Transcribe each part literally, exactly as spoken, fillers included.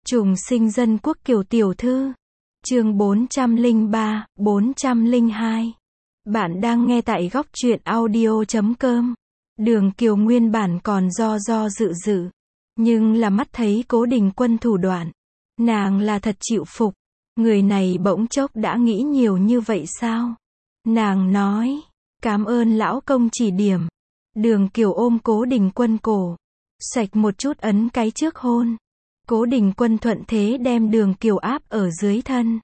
Trùng sinh dân quốc Kiều tiểu thư. Chương bốn trăm lẻ ba, bốn trăm lẻ hai. Bạn đang nghe tại góc truyện audio chấm com. Đường Kiều nguyên bản còn do do dự dự, nhưng là mắt thấy Cố Đình Quân thủ đoạn, nàng là thật chịu phục. Người này bỗng chốc đã nghĩ nhiều như vậy sao? Nàng nói, cảm ơn lão công chỉ điểm. Đường Kiều ôm Cố Đình Quân cổ, sạch một chút ấn cái trước hôn. Cố Đình Quân thuận thế đem Đường Kiều áp ở dưới thân.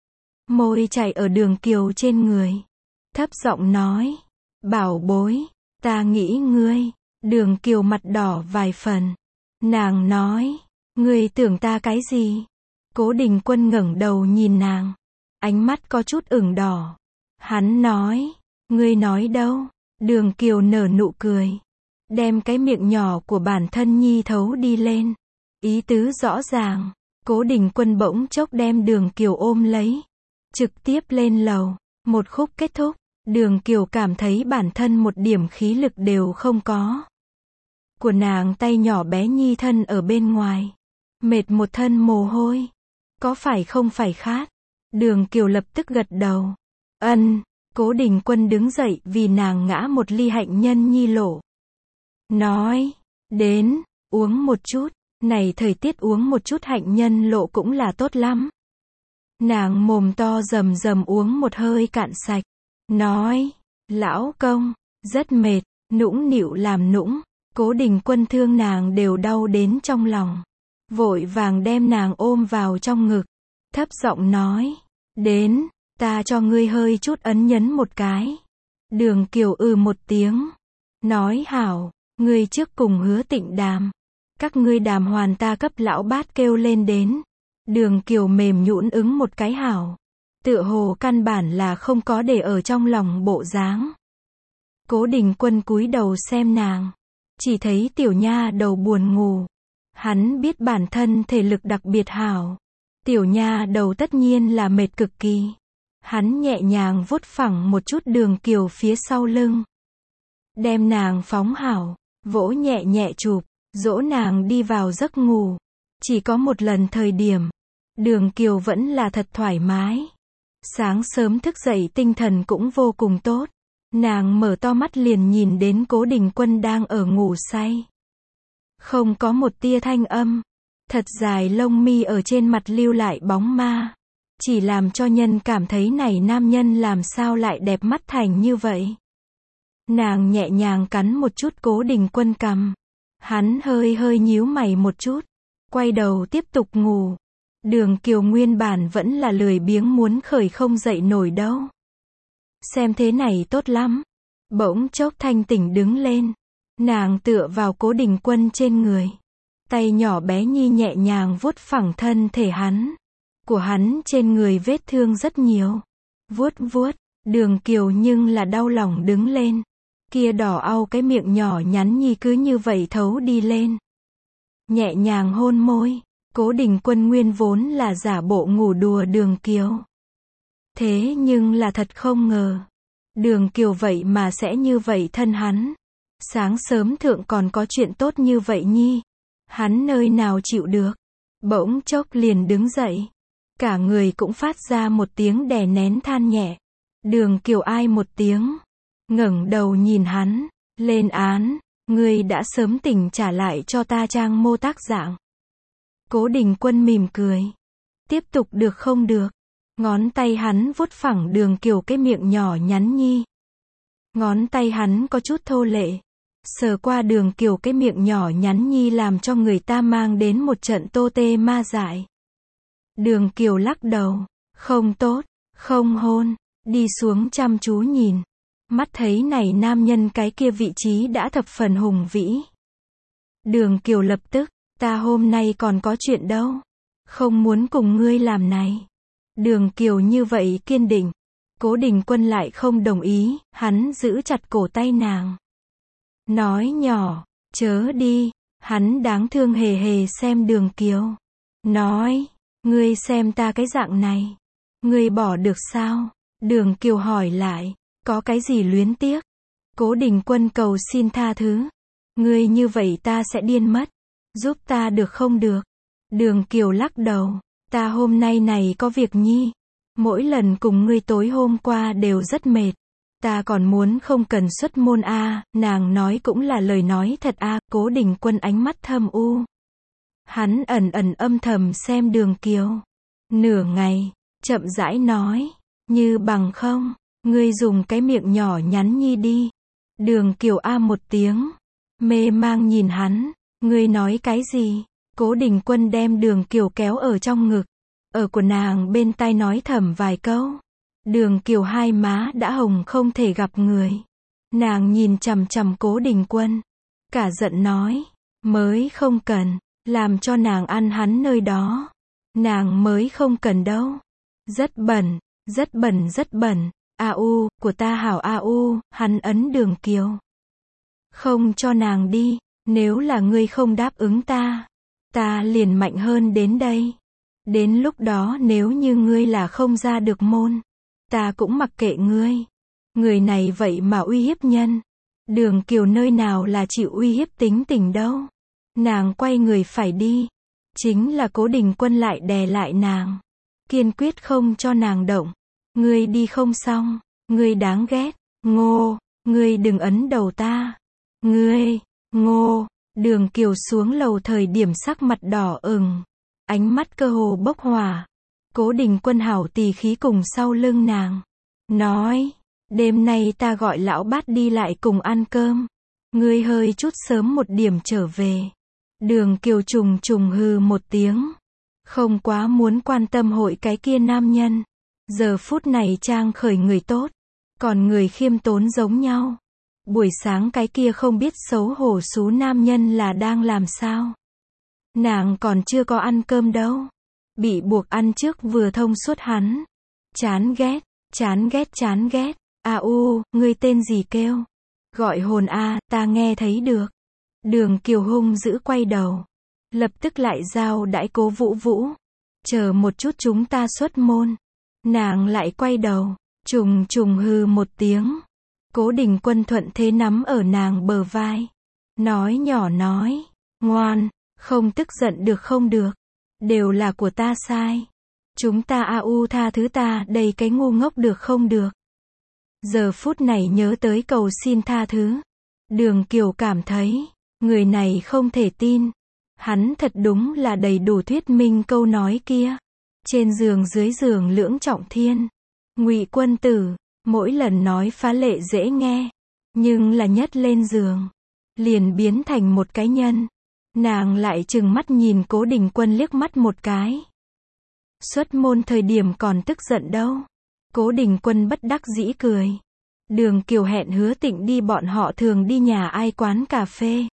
Môi chảy ở Đường Kiều trên người. Thấp giọng nói, bảo bối, ta nghĩ ngươi. Đường Kiều mặt đỏ vài phần. Nàng nói, ngươi tưởng ta cái gì? Cố Đình Quân ngẩng đầu nhìn nàng. Ánh mắt có chút ửng đỏ. Hắn nói, ngươi nói đâu? Đường Kiều nở nụ cười. Đem cái miệng nhỏ của bản thân nhi thấu đi lên. Ý tứ rõ ràng. Cố Đình Quân bỗng chốc đem Đường Kiều ôm lấy. Trực tiếp lên lầu. Một khúc kết thúc. Đường Kiều cảm thấy bản thân một điểm khí lực đều không có. Của nàng tay nhỏ bé nhi thân ở bên ngoài. Mệt một thân mồ hôi. Có phải không phải khát? Đường Kiều lập tức gật đầu. Ân. Cố Đình Quân đứng dậy vì nàng ngã một ly hạnh nhân nhi lộ. Nói, đến, uống một chút. Này thời tiết uống một chút hạnh nhân lộ cũng là tốt lắm. Nàng mồm to rầm rầm uống một hơi cạn sạch. Nói, lão công, rất mệt, nũng nịu làm nũng. Cố Đình Quân thương nàng đều đau đến trong lòng. Vội vàng đem nàng ôm vào trong ngực. Thấp giọng nói, đến, ta cho ngươi hơi chút ấn nhấn một cái. Đường Kiều ừ một tiếng. Nói hảo, ngươi trước cùng Hứa Tịnh đàm. Các ngươi đàm hoàn ta cấp lão bát kêu lên đến. Đường Kiều mềm nhũn ứng một cái hảo. Tựa hồ căn bản là không có để ở trong lòng bộ dáng. Cố Đình Quân cúi đầu xem nàng. Chỉ thấy tiểu nha đầu buồn ngủ. Hắn biết bản thân thể lực đặc biệt hảo. Tiểu nha đầu tất nhiên là mệt cực kỳ. Hắn nhẹ nhàng vuốt phẳng một chút Đường Kiều phía sau lưng. Đem nàng phóng hảo. Vỗ nhẹ nhẹ chụp. Dỗ nàng đi vào giấc ngủ. Chỉ có một lần thời điểm. Đường Kiều vẫn là thật thoải mái. Sáng sớm thức dậy tinh thần cũng vô cùng tốt. Nàng mở to mắt liền nhìn đến Cố Đình Quân đang ở ngủ say. Không có một tia thanh âm. Thật dài lông mi ở trên mặt lưu lại bóng ma. Chỉ làm cho nhân cảm thấy này nam nhân làm sao lại đẹp mắt thành như vậy. Nàng nhẹ nhàng cắn một chút Cố Đình Quân cằm. Hắn hơi hơi nhíu mày một chút. Quay đầu tiếp tục ngủ. Đường Kiều nguyên bản vẫn là lười biếng muốn khởi không dậy nổi đâu. Xem thế này tốt lắm. Bỗng chốc thanh tỉnh đứng lên. Nàng tựa vào Cố Đình Quân trên người. Tay nhỏ bé nhi nhẹ nhàng vuốt phẳng thân thể hắn. Của hắn trên người vết thương rất nhiều. Vuốt vuốt. Đường Kiều nhưng là đau lòng đứng lên. Kia đỏ au cái miệng nhỏ nhắn nhi cứ như vậy thấu đi lên. Nhẹ nhàng hôn môi. Cố Đình Quân nguyên vốn là giả bộ ngủ đùa Đường Kiều. Thế nhưng là thật không ngờ. Đường Kiều vậy mà sẽ như vậy thân hắn. Sáng sớm thượng còn có chuyện tốt như vậy nhi. Hắn nơi nào chịu được. Bỗng chốc liền đứng dậy. Cả người cũng phát ra một tiếng đè nén than nhẹ. Đường Kiều ai một tiếng. Ngẩng đầu nhìn hắn. Lên án. Ngươi đã sớm tỉnh trả lại cho ta trang mô tác dạng. Cố Đình Quân mỉm cười. Tiếp tục được không được. Ngón tay hắn vuốt phẳng Đường Kiều cái miệng nhỏ nhắn nhi. Ngón tay hắn có chút thô lệ. Sờ qua Đường Kiều cái miệng nhỏ nhắn nhi làm cho người ta mang đến một trận tô tê ma dại. Đường Kiều lắc đầu. Không tốt. Không hôn. Đi xuống chăm chú nhìn. Mắt thấy này nam nhân cái kia vị trí đã thập phần hùng vĩ. Đường Kiều lập tức. Ta hôm nay còn có chuyện đâu. Không muốn cùng ngươi làm này. Đường Kiều như vậy kiên định. Cố Đình Quân lại không đồng ý. Hắn giữ chặt cổ tay nàng. Nói nhỏ. Chớ đi. Hắn đáng thương hề hề xem Đường Kiều. Nói. Ngươi xem ta cái dạng này. Ngươi bỏ được sao? Đường Kiều hỏi lại. Có cái gì luyến tiếc? Cố Đình Quân cầu xin tha thứ. Ngươi như vậy ta sẽ điên mất. Giúp ta được không được? Đường Kiều lắc đầu. Ta hôm nay này có việc nhi. Mỗi lần cùng ngươi tối hôm qua đều rất mệt. Ta còn muốn không cần xuất môn a à, nàng nói cũng là lời nói thật a à, Cố Đình Quân ánh mắt thâm u. Hắn ẩn ẩn âm thầm xem Đường Kiều. Nửa ngày, chậm rãi nói, như bằng không, ngươi dùng cái miệng nhỏ nhắn nhi đi. Đường Kiều a một tiếng, mê mang nhìn hắn, ngươi nói cái gì? Cố Đình Quân đem Đường Kiều kéo ở trong ngực, ở của nàng bên tai nói thầm vài câu. Đường Kiều hai má đã hồng không thể gặp người. Nàng nhìn chằm chằm Cố Đình Quân, cả giận nói, mới không cần, làm cho nàng ăn hắn nơi đó. Nàng mới không cần đâu. Rất bẩn, rất bẩn rất bẩn. A u, của ta hảo a u, hắn ấn Đường Kiều. Không cho nàng đi, nếu là ngươi không đáp ứng ta, ta liền mạnh hơn đến đây. Đến lúc đó nếu như ngươi là không ra được môn, ta cũng mặc kệ ngươi. Người này vậy mà uy hiếp nhân. Đường Kiều nơi nào là chịu uy hiếp tính tình đâu. Nàng quay người phải đi. Chính là Cố Đình Quân lại đè lại nàng. Kiên quyết không cho nàng động. Ngươi đi không xong. Ngươi đáng ghét. Ngô, ngươi đừng ấn đầu ta. Ngươi, Ngô. Đường Kiều xuống lầu thời điểm sắc mặt đỏ ửng, ánh mắt cơ hồ bốc hỏa. Cố Đình Quân hảo tỳ khí cùng sau lưng nàng. Nói, đêm nay ta gọi lão bát đi lại cùng ăn cơm. Ngươi hơi chút sớm một điểm trở về. Đường Kiều trùng trùng hừ một tiếng. Không quá muốn quan tâm hội cái kia nam nhân. Giờ phút này trang khởi người tốt. Còn người khiêm tốn giống nhau. Buổi sáng cái kia không biết xấu hổ xú nam nhân là đang làm sao. Nàng còn chưa có ăn cơm đâu. Bị buộc ăn trước vừa thông suốt hắn. Chán ghét, chán ghét chán ghét. A u, ngươi tên gì kêu? Gọi hồn a, ta nghe thấy được. Đường Kiều hung dữ quay đầu. Lập tức lại giao đãi Cố Vũ Vũ. Chờ một chút chúng ta xuất môn. Nàng lại quay đầu. Trùng trùng hừ một tiếng. Cố Đình Quân thuận thế nắm ở nàng bờ vai. Nói nhỏ nói. Ngoan, không tức giận được không được. Đều là của ta sai. Chúng ta a u tha thứ ta đây cái ngu ngốc được không được. Giờ phút này nhớ tới cầu xin tha thứ. Đường Kiều cảm thấy, người này không thể tin. Hắn thật đúng là đầy đủ thuyết minh câu nói kia. Trên giường dưới giường lưỡng trọng thiên. Ngụy Quân Tử, mỗi lần nói phá lệ dễ nghe. Nhưng là nhất lên giường, liền biến thành một cái nhân. Nàng lại trừng mắt nhìn Cố Đình Quân liếc mắt một cái. Xuất môn thời điểm còn tức giận đâu. Cố Đình Quân bất đắc dĩ cười. Đường Kiều hẹn Hứa Tịnh đi bọn họ thường đi nhà ai quán cà phê.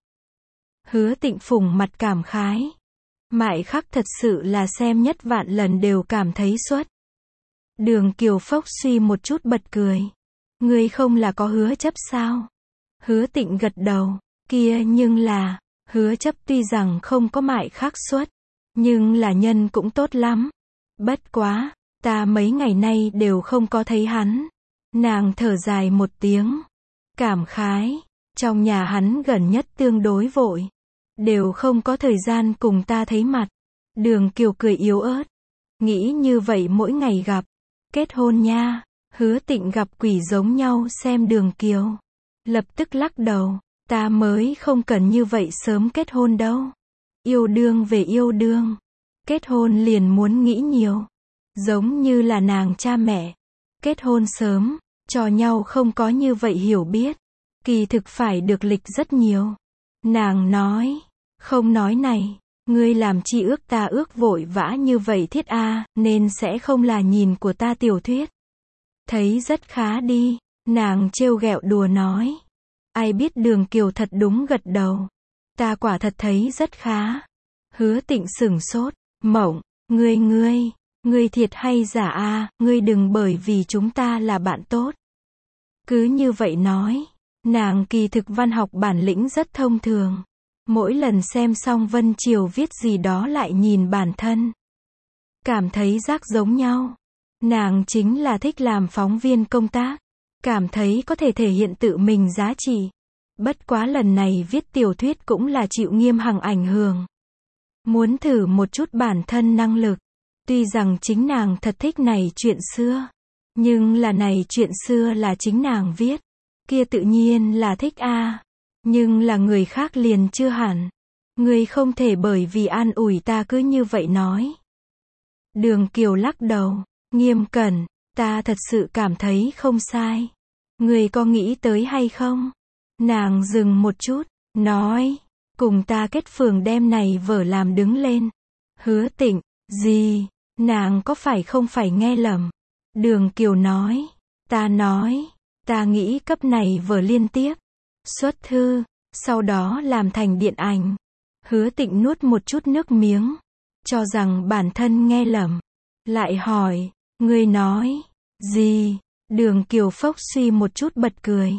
Hứa Tịnh phủng mặt cảm khái. Mại Khắc thật sự là xem nhất vạn lần đều cảm thấy xuất. Đường Kiều phốc suy một chút bật cười. Ngươi không là có hứa chấp sao? Hứa Tịnh gật đầu. Kia nhưng là, Hứa chấp tuy rằng không có Mại Khắc xuất, nhưng là nhân cũng tốt lắm. Bất quá, ta mấy ngày nay đều không có thấy hắn. Nàng thở dài một tiếng. Cảm khái, trong nhà hắn gần nhất tương đối vội. Đều không có thời gian cùng ta thấy mặt. Đường Kiều cười yếu ớt. Nghĩ như vậy mỗi ngày gặp. Kết hôn nha. Hứa Tịnh gặp quỷ giống nhau xem Đường Kiều. Lập tức lắc đầu. Ta mới không cần như vậy sớm kết hôn đâu. Yêu đương về yêu đương. Kết hôn liền muốn nghĩ nhiều. Giống như là nàng cha mẹ. Kết hôn sớm, cho nhau không có như vậy hiểu biết. Kỳ thực phải được lịch rất nhiều. Nàng nói, không nói này, ngươi làm chi ước ta ước vội vã như vậy thiết a, nên sẽ không là nhìn của ta tiểu thuyết. Thấy rất khá đi, nàng trêu ghẹo đùa nói. Ai biết Đường Kiều thật đúng gật đầu. Ta quả thật thấy rất khá. Hứa Tịnh sửng sốt, mộng, ngươi ngươi, ngươi thiệt hay giả a, ngươi đừng bởi vì chúng ta là bạn tốt. Cứ như vậy nói, nàng kỳ thực văn học bản lĩnh rất thông thường. Mỗi lần xem xong Vân Triều viết gì đó lại nhìn bản thân. Cảm thấy rác giống nhau. Nàng chính là thích làm phóng viên công tác. Cảm thấy có thể thể hiện tự mình giá trị. Bất quá lần này viết tiểu thuyết cũng là chịu Nghiêm Hằng ảnh hưởng. muốn thử một chút bản thân năng lực. Tuy rằng chính nàng thật thích này chuyện xưa, nhưng là này chuyện xưa là chính nàng viết, kia tự nhiên là thích a, nhưng là người khác liền chưa hẳn. Ngươi không thể bởi vì an ủi ta cứ như vậy nói. Đường Kiều lắc đầu, nghiêm cẩn, ta thật sự cảm thấy không sai. Ngươi có nghĩ tới hay không? Nàng dừng một chút, nói, cùng ta kết phường đem này vở làm đứng lên. Hứa Tịnh, gì? Nàng có phải không phải nghe lầm? Đường Kiều nói, ta nói, ta nghĩ cấp này vở liên tiếp, xuất thư, sau đó làm thành điện ảnh. Hứa Tịnh nuốt một chút nước miếng, cho rằng bản thân nghe lầm. Lại hỏi, ngươi nói, gì? Đường Kiều phốc suy một chút bật cười.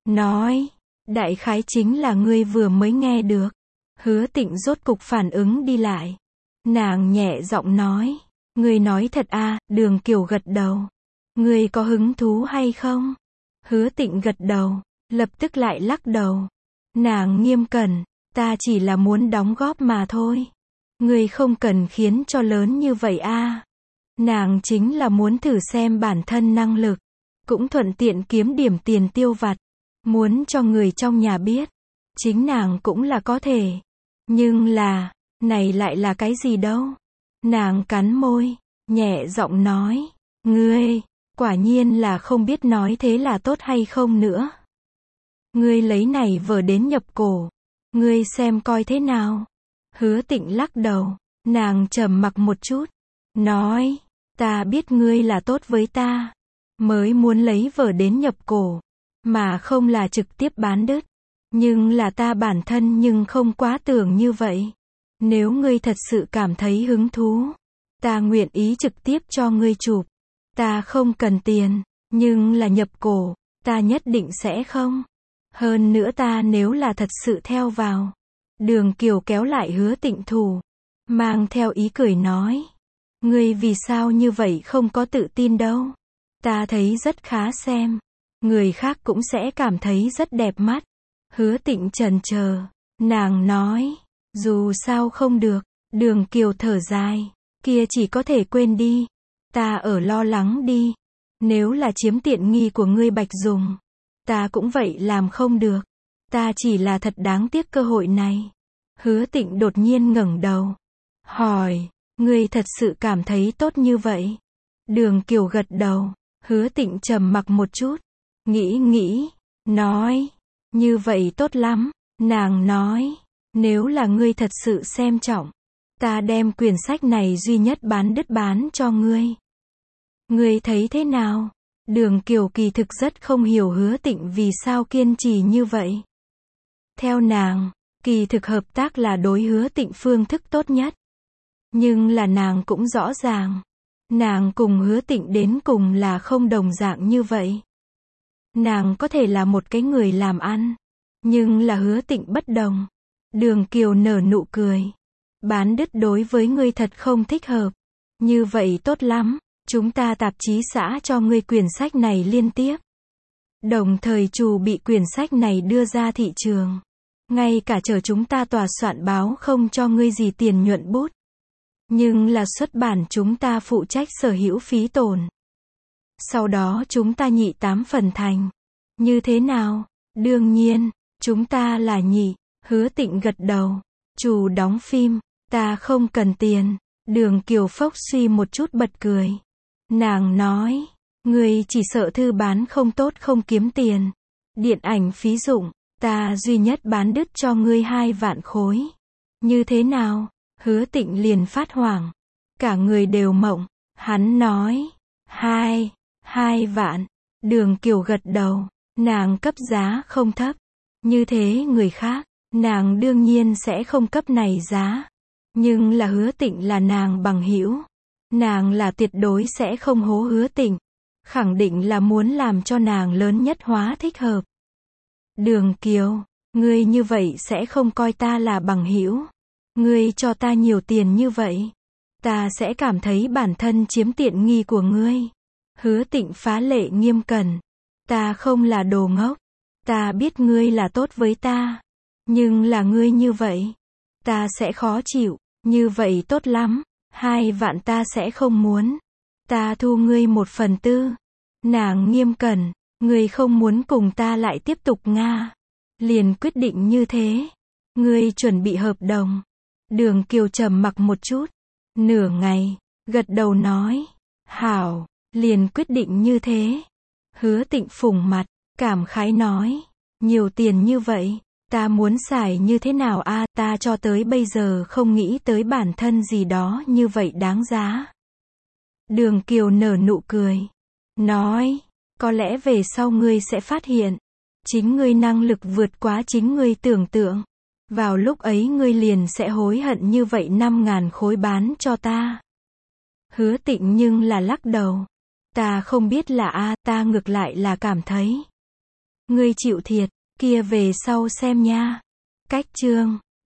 Nói, đại khái chính là ngươi vừa mới nghe được. Hứa Tịnh rốt cục phản ứng đi lại. Nàng nhẹ giọng nói, ngươi nói thật à? Đường Kiều gật đầu. Ngươi có hứng thú hay không? Hứa Tịnh gật đầu, lập tức lại lắc đầu. Nàng nghiêm cẩn, ta chỉ là muốn đóng góp mà thôi. Ngươi không cần khiến cho lớn như vậy a. Nàng chính là muốn thử xem bản thân năng lực, cũng thuận tiện kiếm điểm tiền tiêu vặt. Muốn cho người trong nhà biết, chính nàng cũng là có thể. Nhưng là, này lại là cái gì đâu? Nàng cắn môi, nhẹ giọng nói, ngươi, quả nhiên là không biết nói thế là tốt hay không nữa. Ngươi lấy này vở đến nhập cổ, ngươi xem coi thế nào. Hứa Tịnh lắc đầu, nàng trầm mặc một chút, nói, ta biết ngươi là tốt với ta, mới muốn lấy vở đến nhập cổ, mà không là trực tiếp bán đứt. Nhưng là ta bản thân nhưng không quá tưởng như vậy. Nếu ngươi thật sự cảm thấy hứng thú, ta nguyện ý trực tiếp cho ngươi chụp. Ta không cần tiền, nhưng là nhập cổ, ta nhất định sẽ không. Hơn nữa ta nếu là thật sự theo vào. Đường Kiều kéo lại Hứa Tịnh thủ, mang theo ý cười nói, ngươi vì sao như vậy không có tự tin đâu. Ta thấy rất khá xem, người khác cũng sẽ cảm thấy rất đẹp mắt. Hứa Tịnh chần chờ, nàng nói, dù sao không được. Đường Kiều thở dài, kia chỉ có thể quên đi. Ta ở lo lắng đi. Nếu là chiếm tiện nghi của ngươi Bạch Dùng, ta cũng vậy làm không được. Ta chỉ là thật đáng tiếc cơ hội này. Hứa Tịnh đột nhiên ngẩng đầu, hỏi, ngươi thật sự cảm thấy tốt như vậy? Đường Kiều gật đầu. Hứa Tịnh trầm mặc một chút, nghĩ nghĩ, nói, như vậy tốt lắm. Nàng nói, nếu là ngươi thật sự xem trọng, ta đem quyển sách này duy nhất bán đứt bán cho ngươi. Ngươi thấy thế nào? Đường Kiều kỳ thực rất không hiểu Hứa Tịnh vì sao kiên trì như vậy. Theo nàng, kỳ thực hợp tác là đối Hứa Tịnh phương thức tốt nhất. Nhưng là nàng cũng rõ ràng, nàng cùng Hứa Tịnh đến cùng là không đồng dạng như vậy. Nàng có thể là một cái người làm ăn, nhưng là Hứa Tịnh bất đồng. Đường Kiều nở nụ cười. Bán đứt đối với ngươi thật không thích hợp. Như vậy tốt lắm, chúng ta tạp chí xã cho ngươi quyển sách này liên tiếp. Đồng thời chủ bị quyển sách này đưa ra thị trường. Ngay cả chờ chúng ta tòa soạn báo không cho ngươi gì tiền nhuận bút. Nhưng là xuất bản chúng ta phụ trách sở hữu phí tổn. Sau đó chúng ta nhị tám phần thành. Như thế nào? Đương nhiên, chúng ta là nhị. Hứa Tịnh gật đầu. Chủ đóng phim, ta không cần tiền. Đường Kiều phốc suy một chút bật cười. Nàng nói, ngươi chỉ sợ thư bán không tốt không kiếm tiền. Điện ảnh phí dụng, ta duy nhất bán đứt cho ngươi hai vạn khối. Như thế nào? Hứa Tịnh liền phát hoảng. Cả người đều mộng. Hắn nói, hai, hai vạn. Đường Kiều gật đầu. Nàng cấp giá không thấp. Như thế người khác, nàng đương nhiên sẽ không cấp này giá. Nhưng là Hứa Tịnh là nàng bằng hữu. Nàng là tuyệt đối sẽ không hố Hứa Tịnh. Khẳng định là muốn làm cho nàng lớn nhất hóa thích hợp. Đường Kiều, ngươi như vậy sẽ không coi ta là bằng hữu. Ngươi cho ta nhiều tiền như vậy, ta sẽ cảm thấy bản thân chiếm tiện nghi của ngươi. Hứa Tịnh phá lệ nghiêm cẩn. Ta không là đồ ngốc. Ta biết ngươi là tốt với ta. Nhưng là ngươi như vậy, ta sẽ khó chịu. Như vậy tốt lắm, hai vạn ta sẽ không muốn. Ta thu ngươi một phần tư. Nàng nghiêm cẩn, ngươi không muốn cùng ta lại tiếp tục Nga. Liền quyết định như thế. Ngươi chuẩn bị hợp đồng. Đường Kiều trầm mặc một chút. Nửa ngày, gật đầu nói. Hảo, liền quyết định như thế. Hứa Tịnh phủng mặt, cảm khái nói. Nhiều tiền như vậy, ta muốn xài như thế nào a, ta cho tới bây giờ không nghĩ tới bản thân gì đó như vậy đáng giá. Đường Kiều nở nụ cười. Nói, có lẽ về sau ngươi sẽ phát hiện, chính ngươi năng lực vượt quá chính ngươi tưởng tượng. Vào lúc ấy ngươi liền sẽ hối hận như vậy năm ngàn khối bán cho ta. Hứa Tịnh nhưng là lắc đầu. Ta không biết là a, ta ngược lại là cảm thấy. Ngươi chịu thiệt, kia về sau xem nha. Cách chương